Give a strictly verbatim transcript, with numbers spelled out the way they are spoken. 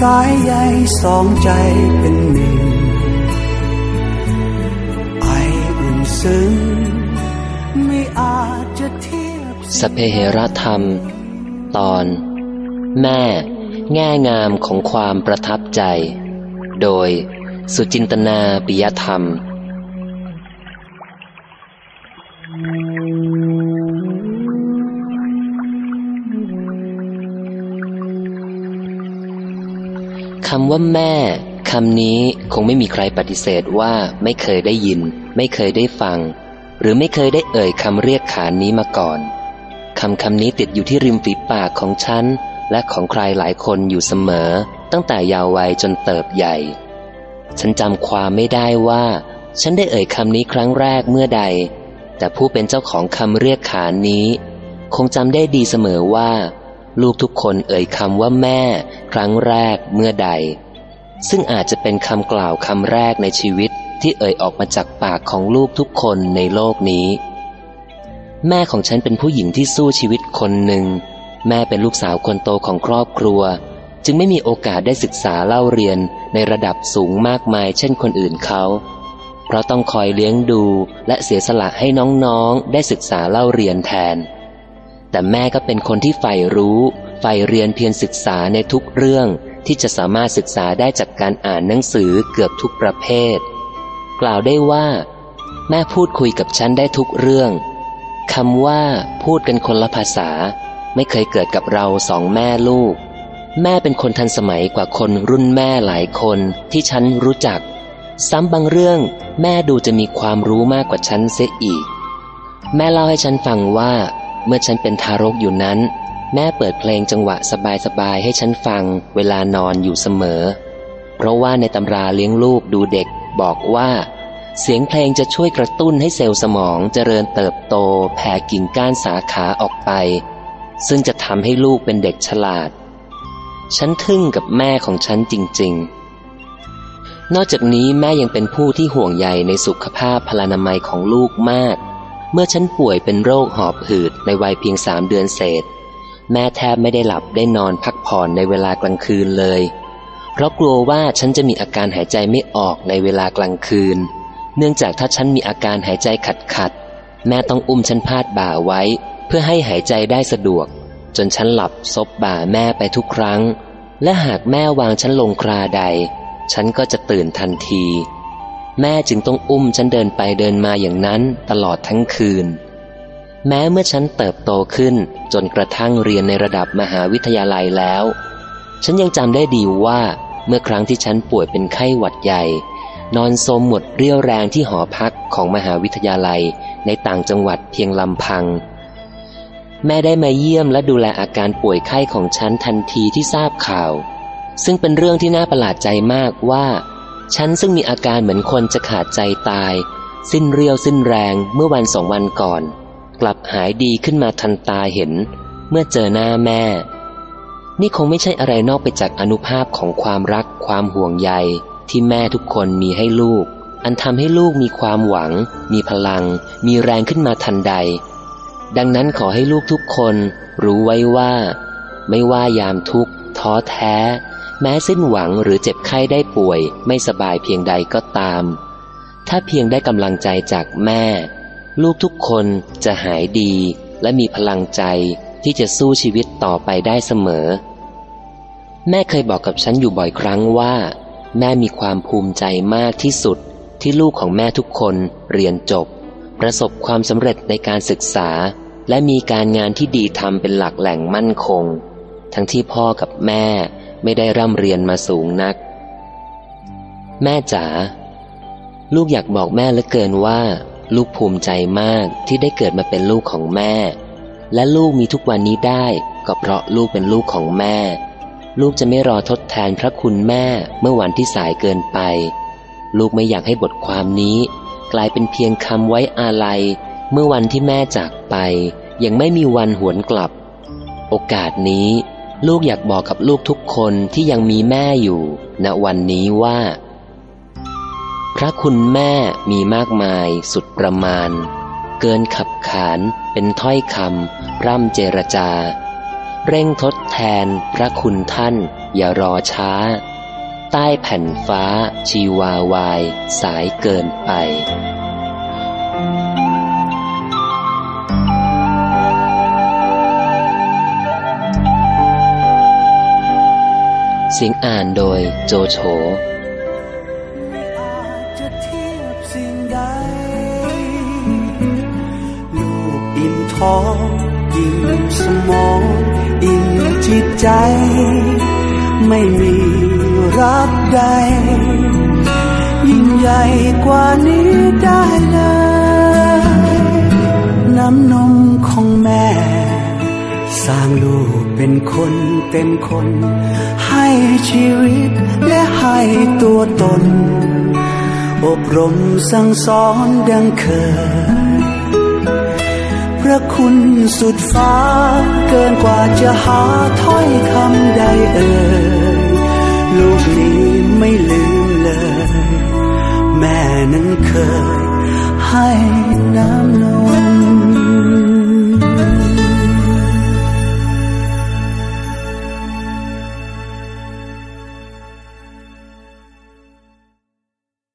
ายใยสองใจเป็นหนึ่งไออุ่นซึ้งไม่อาจจะเทียบสัพเพเหระธรรมตอนแม่แง่งามของความประทับใจโดยสุจินตนาปิยธรรมคำว่าแม่คำนี้คงไม่มีใครปฏิเสธว่าไม่เคยได้ยินไม่เคยได้ฟังหรือไม่เคยได้เอ่ยคำเรียกขานนี้มาก่อนคำคำนี้ติดอยู่ที่ริมฝีปากของฉันและของใครหลายคนอยู่เสมอตั้งแต่เยาว์วัยจนเติบใหญ่ฉันจำความไม่ได้ว่าฉันได้เอ่ยคำนี้ครั้งแรกเมื่อใดแต่ผู้เป็นเจ้าของคำเรียกขานนี้คงจำได้ดีเสมอว่าลูกทุกคนเอ่ยคำว่าแม่ครั้งแรกเมื่อใดซึ่งอาจจะเป็นคำกล่าวคำแรกในชีวิตที่เอ่ยออกมาจากปากของลูกทุกคนในโลกนี้แม่ของฉันเป็นผู้หญิงที่สู้ชีวิตคนหนึ่งแม่เป็นลูกสาวคนโตของครอบครัวจึงไม่มีโอกาสได้ศึกษาเล่าเรียนในระดับสูงมากมายเช่นคนอื่นเขาเพราะต้องคอยเลี้ยงดูและเสียสละให้น้องๆได้ศึกษาเล่าเรียนแทนแต่แม่ก็เป็นคนที่ใฝ่รู้ใฝ่เรียนเพียรศึกษาในทุกเรื่องที่จะสามารถศึกษาได้จากการอ่านหนังสือเกือบทุกประเภทกล่าวได้ว่าแม่พูดคุยกับฉันได้ทุกเรื่องคำว่าพูดกันคนละภาษาไม่เคยเกิดกับเราสองแม่ลูกแม่เป็นคนทันสมัยกว่าคนรุ่นแม่หลายคนที่ฉันรู้จักซ้ำบางเรื่องแม่ดูจะมีความรู้มากกว่าฉันเสียอีกแม่เล่าให้ฉันฟังว่าเมื่อฉันเป็นทารกอยู่นั้นแม่เปิดเพลงจังหวะสบายๆให้ฉันฟังเวลานอนอยู่เสมอเพราะว่าในตำราเลี้ยงลูกดูเด็กบอกว่าเสียงเพลงจะช่วยกระตุ้นให้เซลล์สมองเจริญเติบโตแผ่กิ่งก้านสาขาออกไปซึ่งจะทำให้ลูกเป็นเด็กฉลาดฉันทึ่งกับแม่ของฉันจริงๆนอกจากนี้แม่ยังเป็นผู้ที่ห่วงใยในสุขภาพพลานามัยของลูกมากเมื่อฉันป่วยเป็นโรคหอบหืดในวัยเพียงสามเดือนเศษแม่แทบไม่ได้หลับได้นอนพักผ่อนในเวลากลางคืนเลยเพราะกลัวว่าฉันจะมีอาการหายใจไม่ออกในเวลากลางคืนเนื่องจากถ้าฉันมีอาการหายใจขัดขัดแม่ต้องอุ้มฉันพาดบ่าไว้เพื่อให้หายใจได้สะดวกจนฉันหลับซบบ่าแม่ไปทุกครั้งและหากแม่วางฉันลงคราใดฉันก็จะตื่นทันทีแม่จึงต้องอุ้มฉันเดินไปเดินมาอย่างนั้นตลอดทั้งคืนแม้เมื่อฉันเติบโตขึ้นจนกระทั่งเรียนในระดับมหาวิทยาลัยแล้วฉันยังจำได้ดีว่าเมื่อครั้งที่ฉันป่วยเป็นไข้หวัดใหญ่นอนโทรมหมดเรี่ยวแรงที่หอพักของมหาวิทยาลัยในต่างจังหวัดเพียงลำพังแม่ได้มาเยี่ยมและดูแลอาการป่วยไข้ของฉันทันทีที่ทราบข่าวซึ่งเป็นเรื่องที่น่าประหลาดใจมากว่าฉันซึ่งมีอาการเหมือนคนจะขาดใจตายสิ้นเรี่ยวสิ้นแรงเมื่อวันสองวันก่อนกลับหายดีขึ้นมาทันตาเห็นเมื่อเจอหน้าแม่นี่คงไม่ใช่อะไรนอกไปจากอานุภาพของความรักความห่วงใยที่แม่ทุกคนมีให้ลูกอันทำให้ลูกมีความหวังมีพลังมีแรงขึ้นมาทันใดดังนั้นขอให้ลูกทุกคนรู้ไว้ว่าไม่ว่ายามทุกข์ท้อแท้แม้สิ้นหวังหรือเจ็บไข้ได้ป่วยไม่สบายเพียงใดก็ตามถ้าเพียงได้กำลังใจจากแม่ลูกทุกคนจะหายดีและมีพลังใจที่จะสู้ชีวิตต่อไปได้เสมอแม่เคยบอกกับฉันอยู่บ่อยครั้งว่าแม่มีความภูมิใจมากที่สุดที่ลูกของแม่ทุกคนเรียนจบประสบความสำเร็จในการศึกษาและมีการงานที่ดีทำเป็นหลักแหล่งมั่นคงทั้งที่พ่อกับแม่ไม่ได้ร่ำเรียนมาสูงนักแม่จ๋าลูกอยากบอกแม่เหลือเกินว่าลูกภูมิใจมากที่ได้เกิดมาเป็นลูกของแม่และลูกมีทุกวันนี้ได้ก็เพราะลูกเป็นลูกของแม่ลูกจะไม่รอทดแทนพระคุณแม่เมื่อวันที่สายเกินไปลูกไม่อยากให้บทความนี้กลายเป็นเพียงคำไว้อาลัยเมื่อวันที่แม่จากไปยังไม่มีวันหวนกลับโอกาสนี้ลูกอยากบอกกับลูกทุกคนที่ยังมีแม่อยู่ณวันนี้ว่าพระคุณแม่มีมากมายสุดประมาณเกินขับขานเป็นถ้อยคำพร่ำเจรจาเร่งทดแทนพระคุณท่านอย่ารอช้าใต้แผ่นฟ้าชีวาวายสายเกินไปเสียงอ่านโดยโจโฉไม่อาจจะเทียบสิ่งใดลูกอิ่มท้องอิ่มสมองอิ่มจิตใจไม่มีรักใดยิ่งใหญ่กว่านี้ได้เลยน้ำนมของแม่สร้างลูกเป็นคนเต็มคนให้ชีวิตและให้ตัวตนอบรมสั่งสอนดังเคยพระคุณสุดฟ้าเกินกว่าจะหาถ้อยคำใดเอ่ยลูกนี้ไม่ลืมเลยแม่นั้นเคยให้น้ำนม